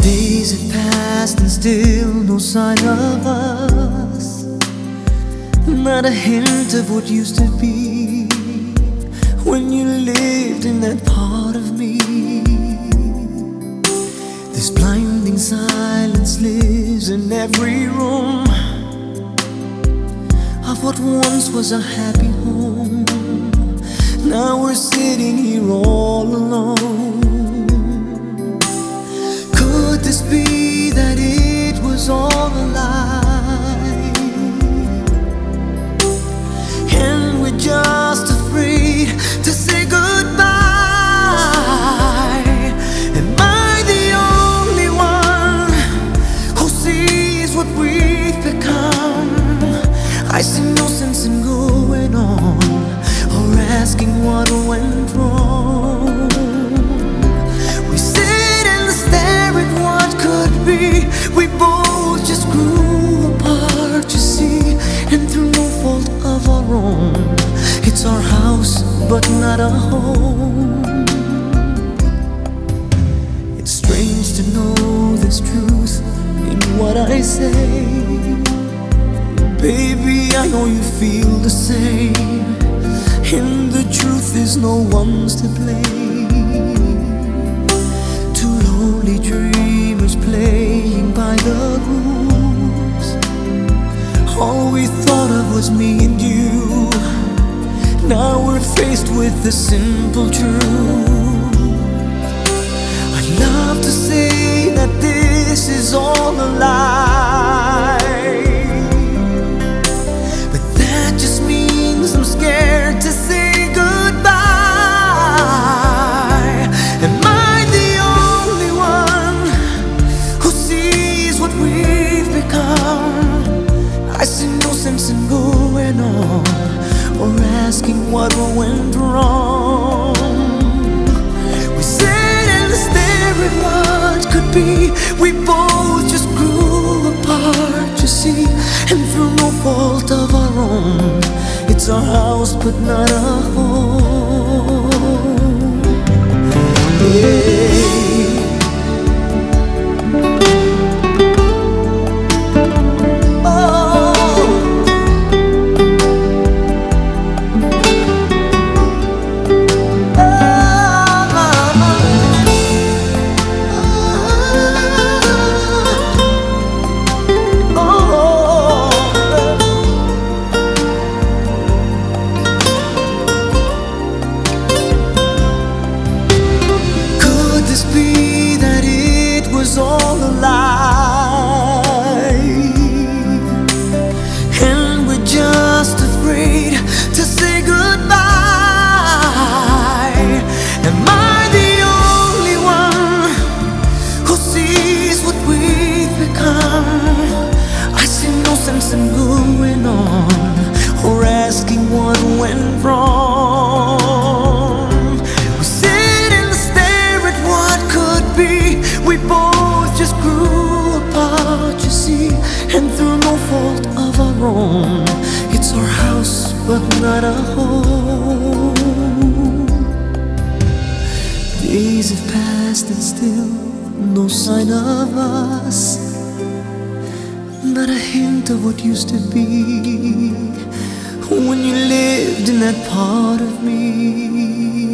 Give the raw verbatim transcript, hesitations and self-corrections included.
Days have passed and still no sign of us. Not a hint of what used to be when you lived in that part of me. This blinding silence lives in every room of what once was a happy home. Now we're sitting here all alone. Could this be that it was all a lie, and we're just afraid to say goodbye? Am I the only one who sees what we've become? I see no sense in going on or asking what went wrong. We sit and stare at what could be. We both just grew apart, you see, and through no fault of our own. It's our house, but not a home. It's strange to know this truth in what I say. Baby, I know you feel the same, and the truth is no one's to blame. Two lonely dreamers playing by the rules. All we thought of was me and you. Now we're faced with the simple truth. I'd love to say that this is all a lie, but that just means I'm scared to say goodbye. Am I the only one who sees what we've become? I see no sense in going on or asking what went wrong. We sit and stare at what could be. We both just grew apart, you see, and through no fault of our own. It's our house, but not a home. Yeah. Be that it was all a lie, and we're just afraid to say goodbye. Am I the only one who sees what we've become? I see no sense in going on or asking what went wrong. We both just grew apart, you see, and through no fault of our own. It's our house, but not a home. Days have passed and still no sign of us. Not a hint of what used to be when you lived in that part of me.